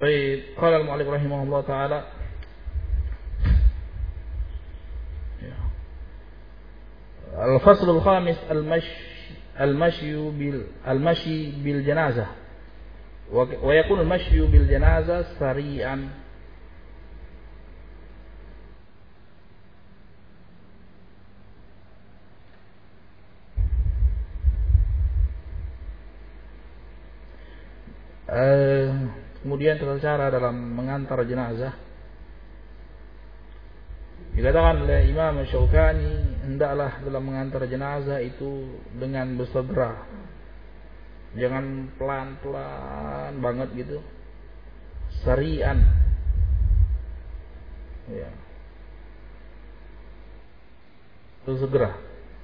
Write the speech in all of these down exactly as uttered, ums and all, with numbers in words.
Baik, qala al-mu'allif rahimahullah taala. Ya. Al-fasl al-khamis al-mashi al-mashi bil al-mashi bil janazah. Wa yakun al-mashi bil janazah sari'an. Uh, kemudian tata cara dalam mengantar jenazah dikatakan oleh Imam Syaukani, hendaklah dalam mengantar jenazah itu dengan bersegera, jangan pelan-pelan banget gitu, sarian, ya, bersegera.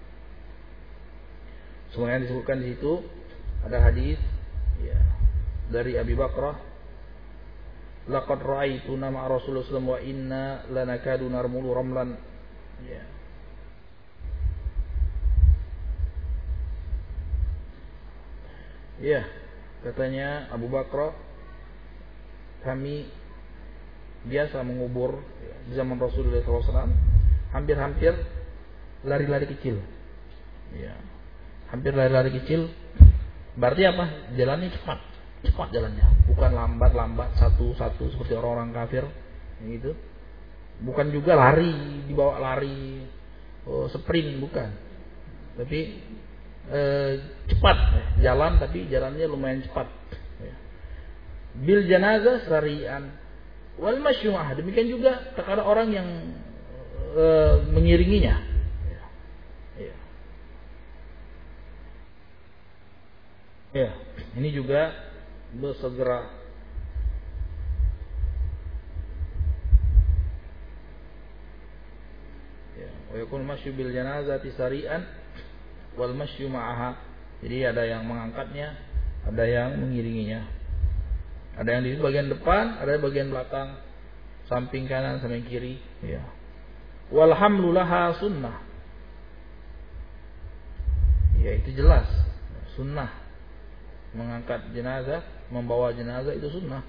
Semuanya disebutkan di situ ada hadis, ya, dari Abi Bakrah, laqad ra'aituna ma'a Rasulullah sallallahu alaihi wasallam wa inna lanakadu narmulu ramlan. Ya. Ya, katanya Abu Bakrah, kami biasa mengubur ya, di zaman Rasulullah sallallahu alaihi wasallam hampir-hampir lari-lari kecil. Ya. Hampir lari-lari kecil. Berarti apa? Jalannya cepat. Cepat jalannya, bukan lambat-lambat satu-satu seperti orang-orang kafir gitu. Bukan juga lari, dibawa lari oh, sprint, bukan. Tapi eh, cepat jalan, tapi jalannya lumayan cepat. Bil janazah sarian wal masyu'ah. Demikian juga terkadang orang yang eh, mengiringinya. Ya. Ya, ini juga bersegera. Ya, wa yakun masyu bil janazati sari'an wal masyu ma'aha. Jadi ada yang mengangkatnya, ada yang mengiringinya. Ada yang di bagian depan, ada di bagian belakang, samping kanan, samping kiri, ya. Wal hamlu laha sunnah. Ya, itu jelas sunnah. Mengangkat jenazah, membawa jenazah itu sunnah.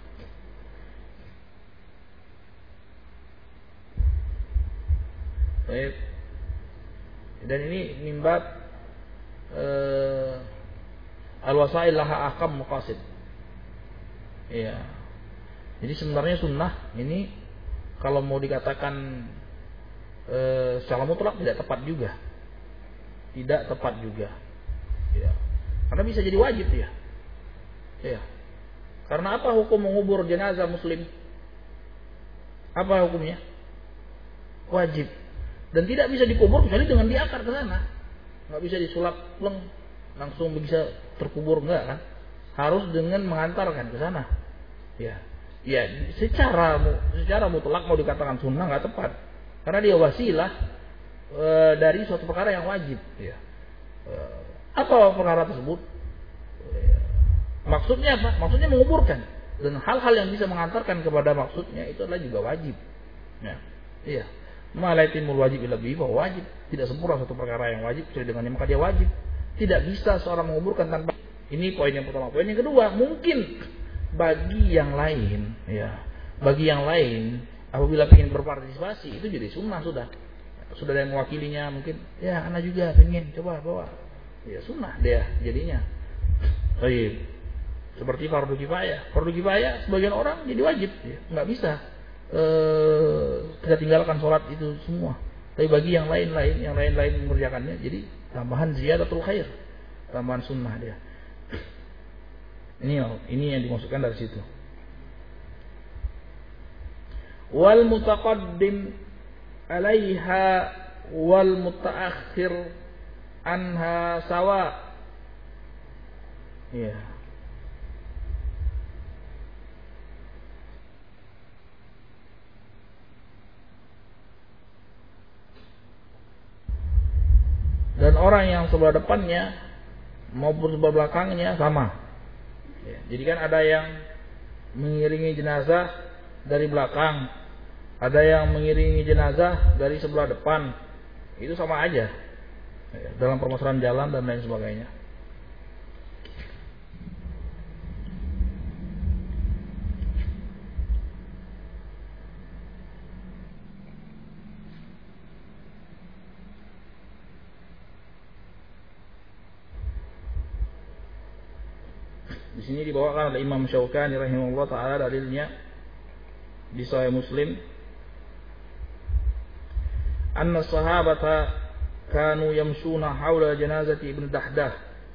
Baik. Dan ini mimbat eh, al-wasail laha ahkam maqasid. Iya. Jadi sebenarnya sunnah ini kalau mau dikatakan eh, secara mutlak tidak tepat juga. Tidak tepat juga. Ya. Karena bisa jadi wajib ya. Ya. Karena apa hukum mengubur jenazah muslim? Apa hukumnya? Wajib. Dan tidak bisa dikubur kecuali dengan diakar ke sana. Enggak bisa disulap pleng langsung bisa terkubur, enggak kan? Harus dengan mengantarkan ke sana. Ya. Ya, secara secara mutlak mau dikatakan sunnah enggak tepat. Karena dia wasilah e, dari suatu perkara yang wajib, ya. E, apa perkara tersebut? Maksudnya apa? Maksudnya menguburkan. Dan hal-hal yang bisa mengantarkan kepada maksudnya itu adalah juga wajib. Ya. Iya. Malaitimul wajib illa bihi, bahwa wajib. Tidak sempurna satu perkara yang wajib kecuali dengannya, maka dia wajib. Tidak bisa seorang menguburkan tanpa. Ini poin yang pertama. Poin yang kedua, mungkin bagi yang lain, ya. Bagi yang lain apabila ingin berpartisipasi itu jadi sunnah sudah. Sudah ada yang mewakilinya mungkin, ya anak juga pengen coba bawa. Ya sunnah dia jadinya. Baik. Seperti fardu kifayah. Fardu kifayah sebagian orang jadi wajib, ya. Nggak bisa e, kita tinggalkan sholat itu semua. Tapi bagi yang lain-lain, yang lain-lain mengerjakannya, jadi tambahan ziyadatul khair, tambahan sunnah dia. Ini ini yang dimaksudkan dari situ. Wal mutaqaddim alaiha wal mutaakhir anha sawa. Ya. Dan orang yang sebelah depannya maupun sebelah belakangnya sama. Ya, jadi kan ada yang mengiringi jenazah dari belakang, ada yang mengiringi jenazah dari sebelah depan. Itu sama aja. Ya, dalam permasalahan jalan dan lain sebagainya. Di sini dibawakan oleh Imam Syaukani rahimahullah taala dalilnya di Sahih Muslim. Anna sahabata kanu yamshuna haula janazati Ibnu Dahdah.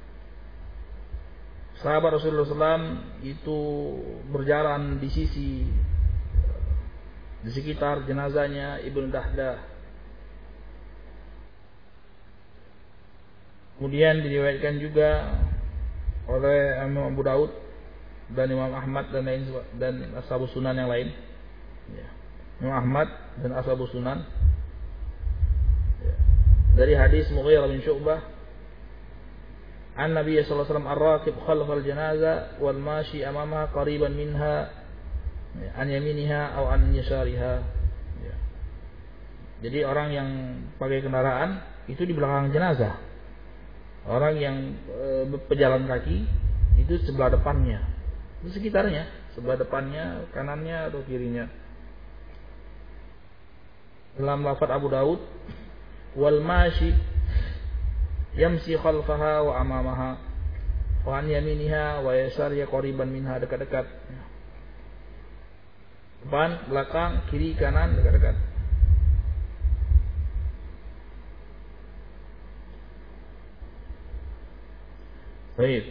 Sahabat Rasulullah sallallahu alaihi wasallam itu berjalan di sisi di sekitar jenazahnya Ibnu Dahdah. Kemudian diriwayatkan juga oleh Imam Abu Daud dan Imam Ahmad dan lain dan Ashabus Sunan yang lain. Ya. Imam Ahmad dan Ashabus Sunan. Ya. Dari hadis Mughirah bin Syu'bah, an Nabi sallallahu alaihi wasallam ar-raqib khalf al-janazah wal mashi amamaha qariban minha an yaminiha aw an yasariha. Ya. Jadi orang yang pakai kendaraan itu di belakang jenazah. Orang yang e, pejalan kaki itu sebelah depannya, itu sekitarnya, sebelah depannya, kanannya atau kirinya. Dalam lafaz Abu Daud, wal mashi yamsi khalfaha wa amamaha wa an yaminiha wa yasariha qariban minha, dekat-dekat. Depan, belakang, kiri, kanan, dekat-dekat. Baik.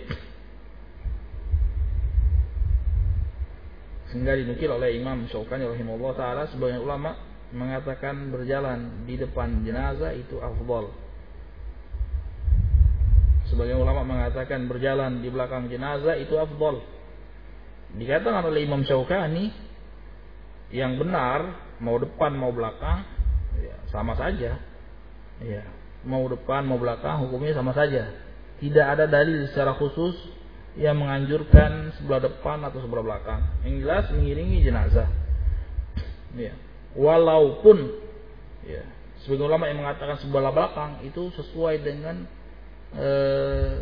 Sehingga dinukil oleh Imam Syaukani rahimahullah taala, sebagian ulama mengatakan berjalan di depan jenazah itu afdal. Sebagian ulama mengatakan berjalan di belakang jenazah itu afdal. Dikatakan oleh Imam Syaukani yang benar mau depan mau belakang ya, sama saja. Ya, mau depan mau belakang hukumnya sama saja. Tidak ada dalil secara khusus yang menganjurkan sebelah depan atau sebelah belakang. Yang jelas mengiringi jenazah. Ya. Walaupun ya, sebagian ulama yang mengatakan sebelah belakang itu sesuai dengan eh,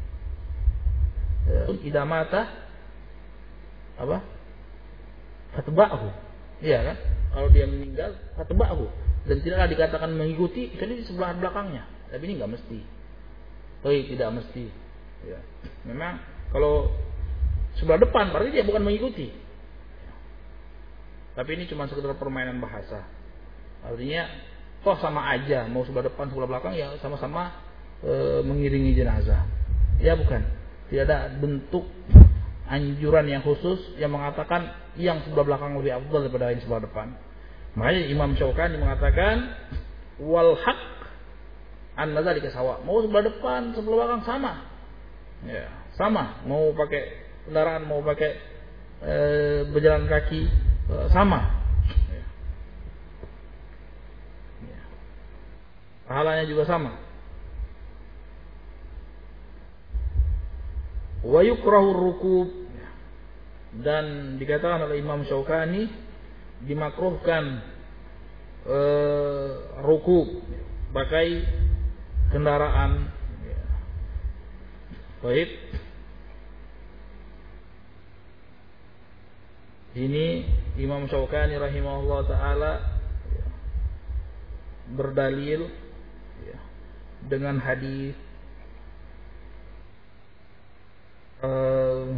eh, idamata apa? Fatba'hu. Iya kan? Kalau dia meninggal fatba'hu dan tidaklah dikatakan mengikuti kecuali di sebelah belakangnya. Tapi ini enggak mesti. Oh, tidak mesti. Ya. Memang kalau sebelah depan berarti dia bukan mengikuti. Tapi ini cuma sekedar permainan bahasa. Artinya, toh sama aja mau sebelah depan sebelah belakang ya sama-sama e, mengiringi jenazah. Ya bukan. Tidak ada bentuk anjuran yang khusus yang mengatakan yang sebelah belakang lebih afdal daripada yang sebelah depan. Makanya Imam Syaukani mengatakan wal haq an-nazalika sawa. Mau sebelah depan, sebelah belakang sama. Ya, sama. Mau pakai kendaraan, mau pakai e, berjalan kaki e, sama. Ya. Ya. Pahalanya juga sama. Wa yukrahu rukub, dan dikatakan oleh Imam Syaukani dimakruhkan e, rukub, pakai kendaraan. Ya. Baik. Ini Imam Syaukani rahimahullah taala ya, berdalil ya, dengan hadis uh,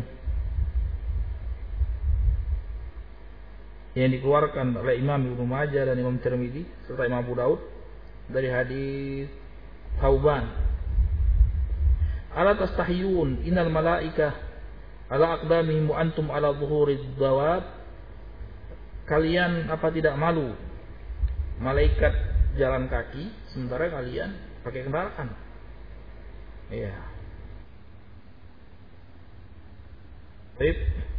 yang dikeluarkan oleh Imam Ibnu Majah dan Imam Tirmidzi serta Imam Abu Daud dari hadis Thauban, ala tastahyun innal malaikah ala aqdamihim wa antum ala zuhuriz dawab. Kalian apa tidak malu malaikat jalan kaki sementara kalian pakai kendaraan? Iya. Baik.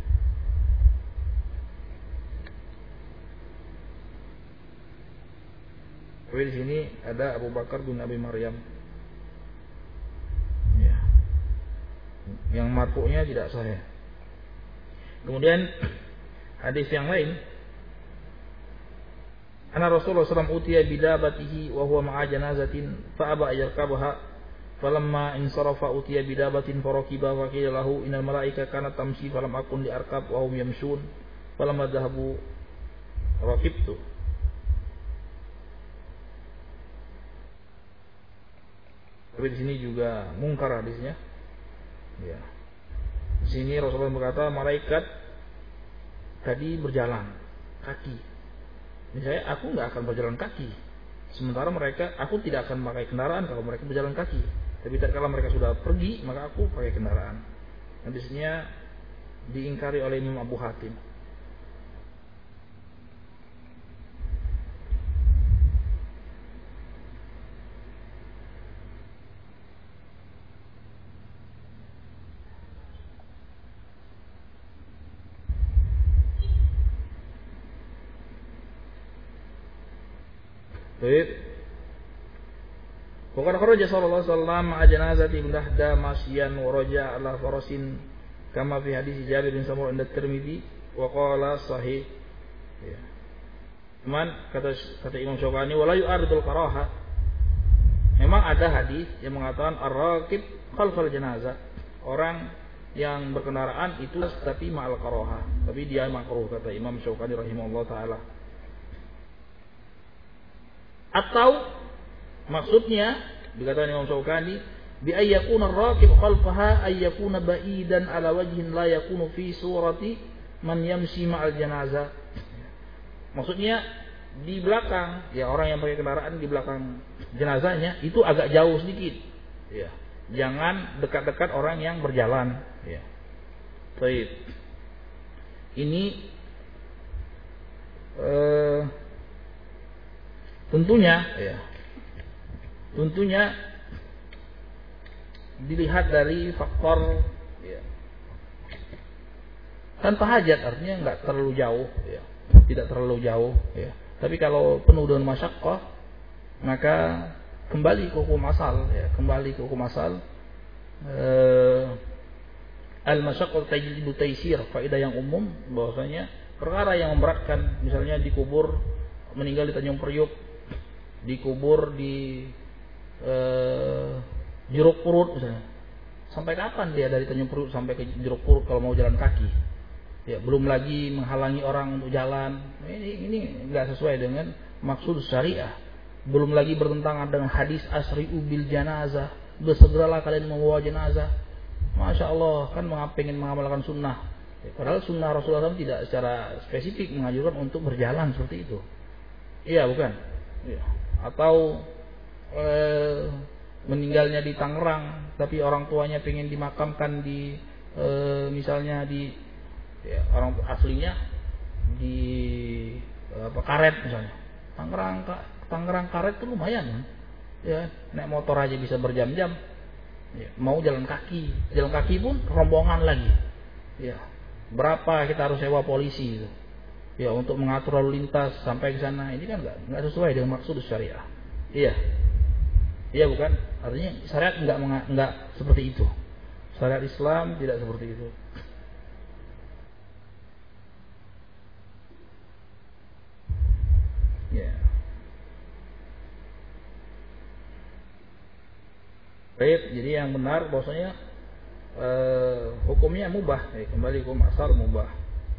Tapi di sini ada Abu Bakar bin Abi Maryam. Ya. Yang marfu'nya tidak sahih. Kemudian hadis yang lain, anna Rasulullah sallallahu alaihi wasallam utiya bidabatihi wa huwa ma'a janazatin fa aba yarkabaha falamma insarafa utiya bidabatin farakiba wa qila lahu innal malaika kanat tamshi falam akun li arkab wa hum yamshun falamma dhahabu rakibtu. Tapi di sini juga mungkar hadisnya. Ya. Di sini Rasulullah berkata malaikat tadi berjalan kaki. Misalnya aku nggak akan berjalan kaki. Sementara mereka, aku tidak akan pakai kendaraan kalau mereka berjalan kaki. Tapi tatkala mereka sudah pergi, maka aku pakai kendaraan. Hadisnya diingkari oleh Imam Abu Hatim. Baik. Pokoknya kharaja sallallahu alaihi wasallam ma'a janazati mudahda masyan wa raja ala farasin kama fi hadis Jabir bin Samurah inda Tirmidzi wa qala sahih. Ya. Cuman kata kata Imam Syaukani wala yu'aridul karaha. Memang ada hadis yang mengatakan ar-raqib khalfal janazah. Orang yang berkendaraan itu tapi ma'al karaha. Tapi dia makruh kata Imam Syaukani rahimahullah taala. Atau maksudnya dikatakan Imam Syaukani bi ayyakuna ar-raqib khalfaha ayyakuna ba'idan ala wajhin la yakunu fi surati man yamshi ma'al janazah. Maksudnya di belakang ya orang yang pakai kendaraan di belakang jenazahnya itu agak jauh sedikit. Ya. Jangan dekat-dekat orang yang berjalan, ya. Baik. Ini eh Tentunya, ya, tentunya dilihat dari faktor ya, tanpa hajat, artinya nggak terlalu jauh, ya, tidak terlalu jauh, ya. Tapi kalau penuh dengan masyaqqah, maka kembali ke hukum asal, ya, kembali ke hukum asal. Eh, al-masyaqqah tajlibu taysir, faedah yang umum bahwasanya perkara yang memberatkan, misalnya dikubur meninggal di Tanjung Priuk, dikubur di eh, Jeruk Purut misalnya. Sampai kapan dia dari Tanjung Priuk sampai ke Jeruk Purut kalau mau jalan kaki? Ya, belum lagi menghalangi orang untuk jalan. Ini ini enggak sesuai dengan maksud syariah. Belum lagi bertentangan dengan hadis asri'u bil janazah. Bersegeralah kalian membawa jenazah. Masya Allah, kan pengen mengamalkan sunnah. Ya, padahal sunnah Rasulullah shallallahu alaihi wasallam tidak secara spesifik menganjurkan untuk berjalan seperti itu. Iya, bukan? Iya. Atau eh, meninggalnya di Tangerang tapi orang tuanya pengen dimakamkan di eh, misalnya di ya, orang aslinya di apa Karet misalnya. Tangerang Tangerang Karet itu lumayan kan? Ya, naik motor aja bisa berjam-jam. Ya, mau jalan kaki, jalan kaki pun rombongan lagi. Ya, berapa kita harus sewa polisi itu? Ya, untuk mengatur lalu lintas sampai ke sana, ini kan enggak enggak sesuai dengan maksud syariah. Iya. Iya bukan? Artinya syariat enggak enggak seperti itu. Syariat Islam tidak seperti itu. Ya. Baik, jadi yang benar bahwasanya eh, hukumnya mubah, ya, kembali hukum asal mubah.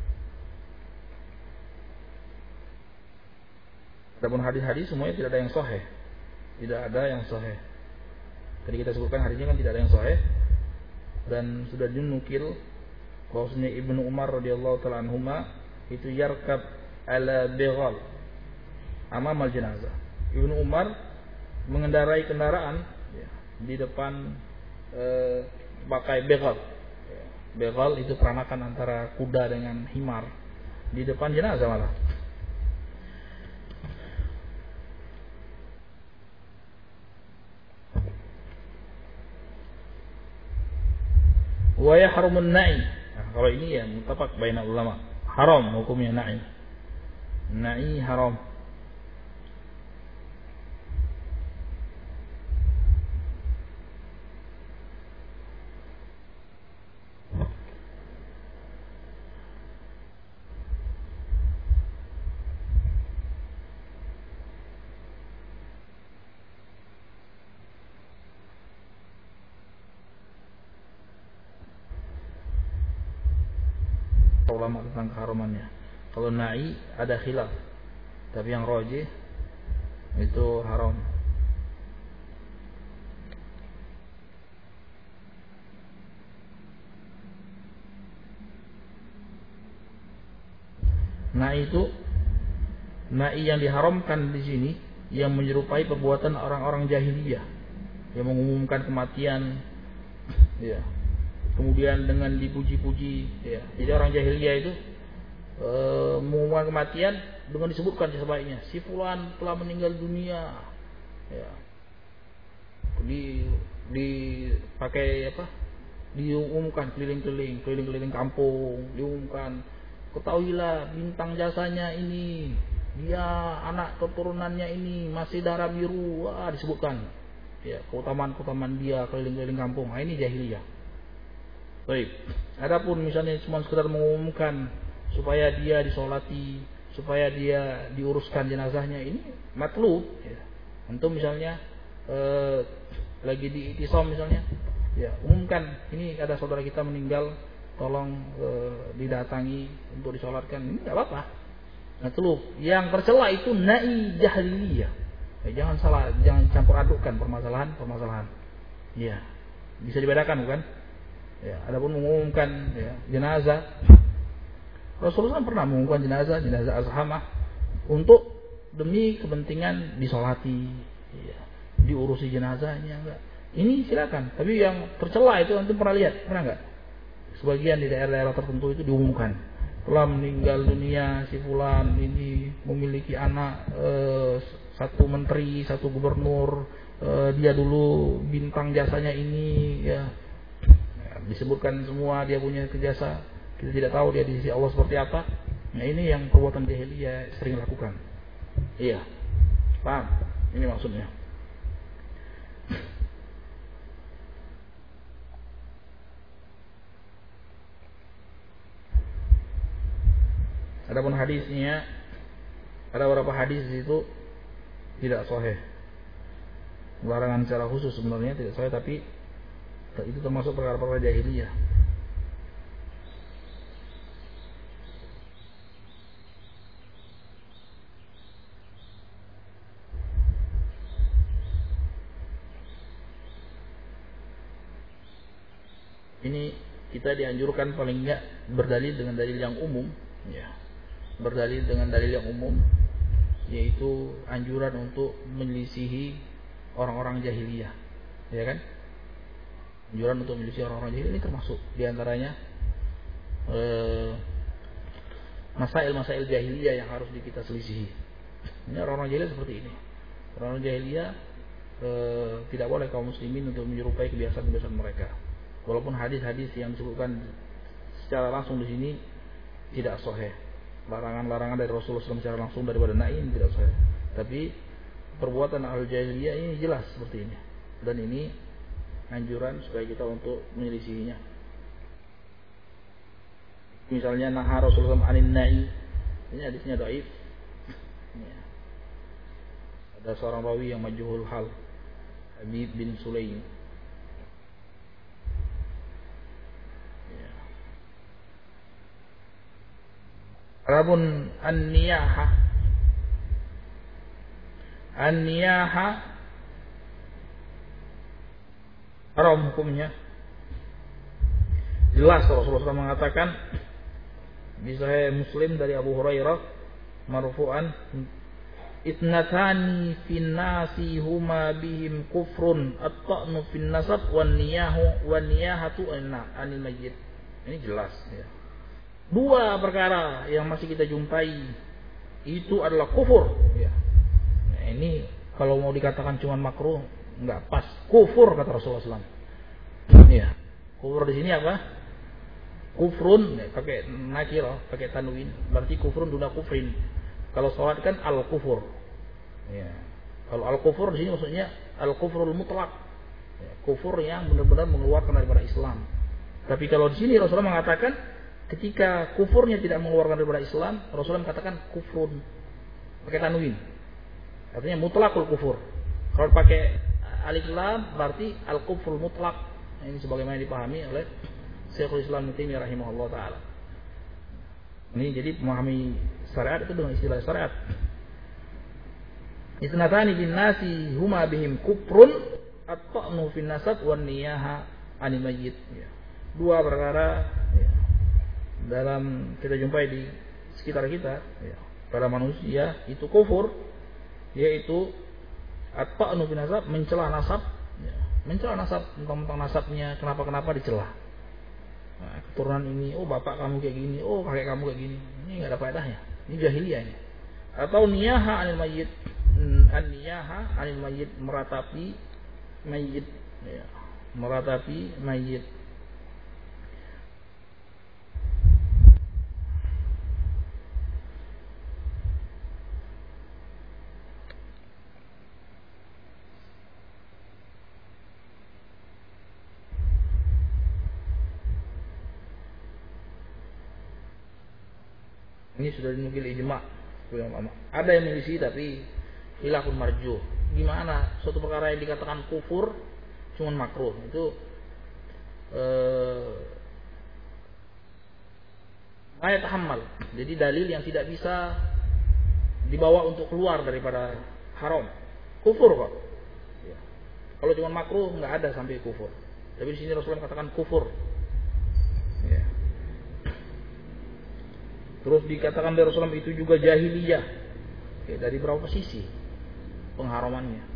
Adapun hadis-hadis semuanya tidak ada yang sahih. Tidak ada yang sahih. Tadi kita sebutkan hadisnya kan tidak ada yang sahih. Dan sudah dinukil bahwasanya Ibnu Umar radhiyallahu taala anhuma itu yarkab ala bighal amam al jenazah. Ibnu Umar mengendarai kendaraan ya, di depan eh, pakai bighal. Ya, bighal itu peranakan antara kuda dengan himar di depan jenazah malah. Wa yahrumun na'i. Nah, kalau ini ya muttafaq baina ulama. Haram hukumnya na'i. Na'i haram. Ulama tentang keharumannya. Kalau na'i ada khilaf, tapi yang rajih itu haram. Na'i itu na'i yang diharamkan di sini yang menyerupai perbuatan orang-orang jahiliyah yang mengumumkan kematian, ya. Kemudian dengan dipuji-puji, ya. Jadi orang jahiliyah itu e, mengumumkan kematian dengan disebutkan sebaiknya si fulan telah meninggal dunia, ya. Di dipakai apa? Diumumkan keliling-keliling, keliling-keliling kampung, diumumkan, ketahuilah bintang jasanya ini, dia anak keturunannya ini masih darah biru, wah disebutkan, ya, keutamaan-keutamaan dia keliling-keliling kampung. Nah, ini jahiliyah. Baik. Adapun misalnya cuma sekedar mengumumkan supaya dia disolati, supaya dia diuruskan jenazahnya, ini matlub. Ya. Untuk misalnya eh, lagi di itisam misalnya, ya umumkan ini ada saudara kita meninggal, tolong eh, didatangi untuk disolatkan, ini tidak apa-apa. Matlub. Yang tercela itu na'i jahiliyah. Ya, jangan salah, jangan campur adukkan permasalahan-permasalahan. Ya, bisa dibedakan bukan? Ya, adapun mengumumkan ya, jenazah, Rasulullah pernah mengumumkan jenazah, jenazah azhamah untuk demi kepentingan disolati, ya, diurusi jenazahnya enggak. Ini silakan. Tapi yang tercela itu antum pernah lihat, pernah enggak? Sebagian di daerah-daerah tertentu itu diumumkan, telah meninggal dunia si fulan ini memiliki anak eh, satu menteri, satu gubernur, eh, dia dulu bintang jasanya ini, ya. Disebutkan semua dia punya jasa. Kita tidak tahu dia di sisi Allah seperti apa. Nah, ini yang perbuatan jahiliyah sering lakukan. Iya. Paham? Ini maksudnya. Adapun hadisnya, ada beberapa hadis itu tidak sahih. Larangan secara khusus sebenarnya tidak sahih, tapi itu termasuk perkara-perkara jahiliyah. Ini kita dianjurkan paling enggak berdalil dengan dalil yang umum, ya. Berdalil dengan dalil yang umum, yaitu anjuran untuk menyelisihi orang-orang jahiliyah, ya kan? Anjuran untuk menyelisihi orang-orang jahiliyah ini termasuk diantaranya eh, masail-masail jahiliyah yang harus kita selisihi. Ini orang-orang jahiliyah seperti ini. Orang-orang jahiliyah eh, tidak boleh kaum muslimin untuk menyerupai kebiasaan-kebiasaan mereka. Walaupun hadis-hadis yang disebutkan secara langsung di sini tidak sahih. Larangan-larangan dari Rasulullah shallallahu alaihi wasallam secara langsung daripada na'i tidak sahih. Tapi perbuatan al-jahiliyah ini jelas seperti ini. Dan ini anjuran supaya kita untuk menyelisihinya. Misalnya naha Rasulullah shallallahu alaihi wasallam anin na'i. Ini hadisnya dhaif. Ya. Ada seorang rawi yang majhul hal, Habib bin Sulaim. Adapun an-niyaha, an-niyaha haram hukumnya. Jelas Rasulullah mengatakan di Sahih Muslim dari Abu Hurairah marfu'an, itnatani fin nasi huma bihim kufrun at-ta'nu fin nasab wan niyahu wan niyahatu anil mayyit. Ini jelas ya. Dua perkara yang masih kita jumpai itu adalah kufur, ya. Nah, ini kalau mau dikatakan cuma makruh nggak pas, kufur kata Rasulullah shallallahu alaihi wasallam. Ya, kufur di sini apa? Kufrun, ya, pakai nakir, pakai tanwin, berarti kufrun duna kufrin. Kalau sholat kan al kufur. Ya. Kalau al kufur di sini maksudnya al kufrul mutlak, ya, kufur yang benar-benar mengeluarkan daripada Islam. Tapi kalau di sini Rasulullah mengatakan ketika kufurnya tidak mengeluarkan daripada Islam, Rasulullah mengatakan kufrun pakai tanwin. Artinya mutlakul kufur. Kalau pakai alif lam berarti al kufrul mutlak. Ini sebagaimana dipahami oleh Syekhul Islam Ibnu Taimiyah rahimahullah taala. Ini jadi memahami syariat itu dengan istilah syariat. Itnatani bin nasi huma bihim kufrun at-ta'nu fin nasab wan niyaha anil mayyit. Dua perkara ya, dalam kita jumpai di sekitar kita, ya, pada manusia itu kufur, yaitu at-ta'nu fi nasab, mencela nasab, ya, mencela nasab, tentang nasabnya kenapa-kenapa dicela. Nah, keturunan ini, oh bapak kamu kayak gini, oh kakek kamu kayak gini, ini nggak ada faedahnya, ini jahiliyah ini. Atau niyaha anil mayyit, an-niyaha anil mayyit, meratapi mayyit, ya, meratapi mayyit. Ini sudah dinukil ijma' ulama. Ada yang menyelisih tapi khilafun marjuh. Gimana suatu perkara yang dikatakan kufur cuman makruh itu eh ayat tahammal. Jadi dalil yang tidak bisa dibawa untuk keluar daripada haram. Kufur kok. Ya. Kalau cuma makruh nggak ada sampai kufur. Tapi di sini Rasulullah katakan kufur. Ya. Terus dikatakan dari Rasulullah itu juga jahiliyah. Oke, dari berapa sisi pengharamannya?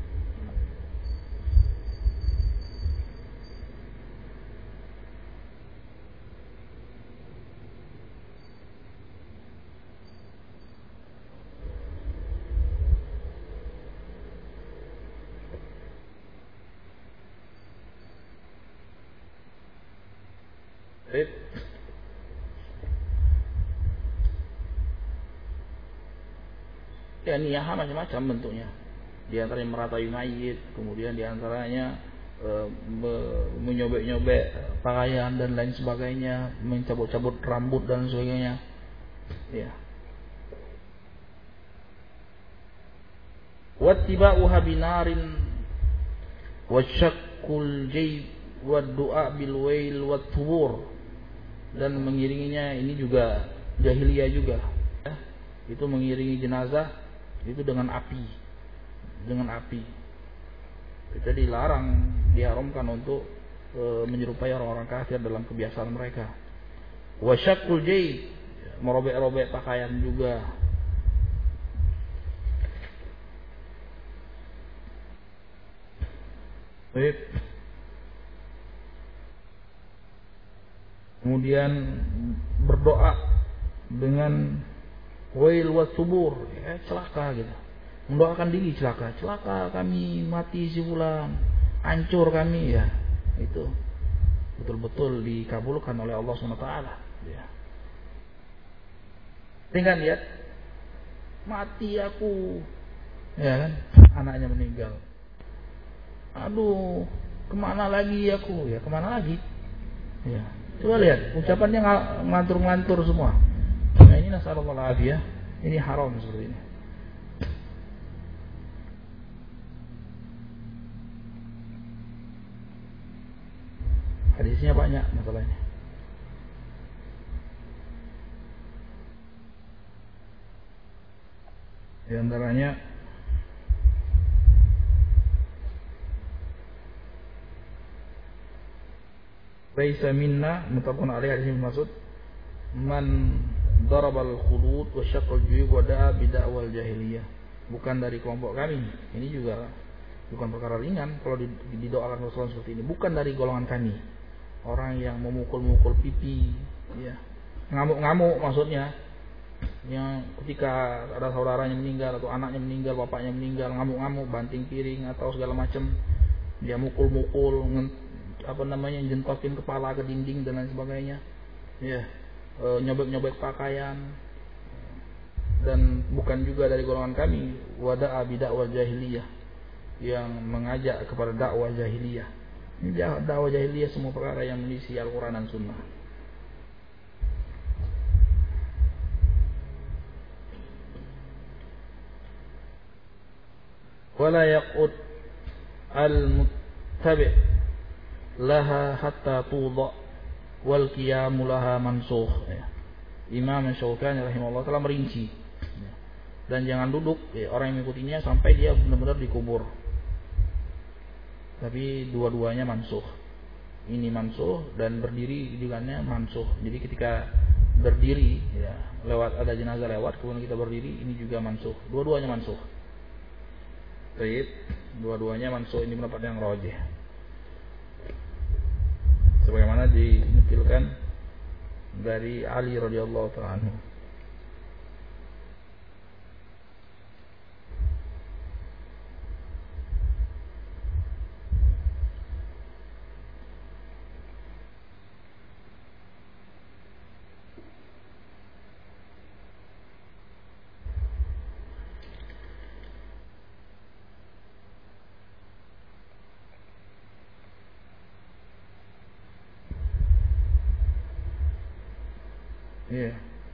Baik. Ya niyah macam-macam bentuknya. Di antaranya meratai mayit, kemudian di antaranya e, menyobek-nyobek pakaian dan lain sebagainya, mencabut-cabut rambut dan sebagainya. Ya. Wattiba'uha binarin wasyaqqul jayb wad-du'a bil wail wat-thubur, dan mengiringinya ini juga jahiliyah juga. Ya. Itu mengiringi jenazah itu dengan api, dengan api. Kita dilarang, diharamkan untuk e, menyerupai orang-orang kafir dalam kebiasaan mereka. Wasyaqqul jayb, merobek-robek pakaian juga. Baik. Kemudian berdoa dengan wail wa subur, ya, celaka gitu. Mendoakan diri celaka, celaka kami, mati si fulan, hancur kami, ya. Itu betul-betul dikabulkan oleh Allah subhanahu wa taala, ya. Tinggal lihat, mati aku, ya kan, anaknya meninggal. Aduh, kemana lagi aku, ya kemana lagi, ya. Coba lihat, ucapannya ngelantur-ngelantur semua. Nah ini nasallallahu alaihi, ini haram seperti ini. Hadisnya banyak masalahnya. Di antaranya laisa minna, muttafaqun alaihi, hadis Ibnu Mas'ud, man darabal khudud wa syaqqal juyub wa da'a bid'awal jahiliyah. Bukan dari kelompok kami. Ini juga bukan perkara ringan kalau didoakan Rasulullah seperti ini. Bukan dari golongan kami. Orang yang memukul-mukul pipi, ya. Ngamuk-ngamuk maksudnya. Yang ketika ada saudaranya meninggal atau anaknya meninggal, bapaknya meninggal, ngamuk-ngamuk, banting piring atau segala macam. Dia mukul-mukul, apa namanya, jentokin kepala ke dinding dan lain sebagainya, ya, e, nyobek-nyobek pakaian, dan bukan juga dari golongan kami. Wada'a bidakwal jahiliyah, yang mengajak kepada dakwah jahiliyah. Ini dakwah jahiliyah semua perkara yang mengisi Al-Quran dan Sunnah. Wala yaqud al-muttabi' laha hatta tudha wal qiyamu laha mansukh, ya. Imam Syaukani rahimahullah telah merinci, ya. Dan jangan duduk, ya, orang yang mengikutinya sampai dia benar-benar dikubur. Tapi dua-duanya mansukh. Ini mansukh dan berdiri juga mansukh. Jadi ketika berdiri, ya, lewat ada jenazah lewat kemudian kita berdiri, ini juga mansuh. Dua-duanya mansuh. Baik, dua-duanya mansuh, ini pendapat yang rajih. Sebagaimana dinukilkan dari Ali radhiyallahu ta'ala anhu. Iya.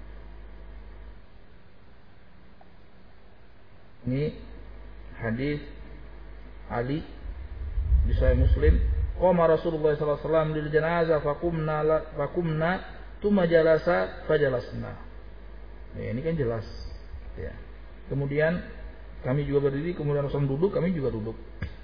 Ini hadis Ali di Sahih Muslim, qama Rasulullah sallallahu alaihi wasallam lil janazah faqumna faqumna thumma jalasa fajalasna. Ya, ini kan jelas. Ya. Kemudian kami juga berdiri, kemudian Rasul duduk, kami juga duduk.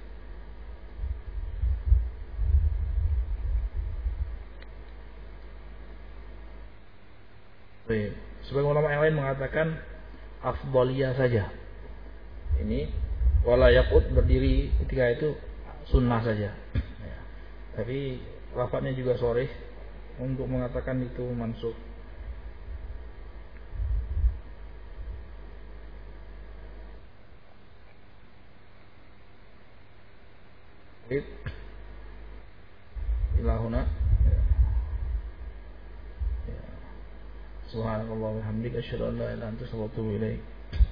Baik. Sebagian ulama yang lain mengatakan afdaliyah saja. Ini wala yaqut berdiri ketika itu sunnah saja. Ya. Tapi lafadznya juga sharih untuk mengatakan itu mansukh. Baik. Ilahuna. Subhanallah wa bihamdika asyhadu an la ilaha illa anta astaghfiruka wa atubu ilaik.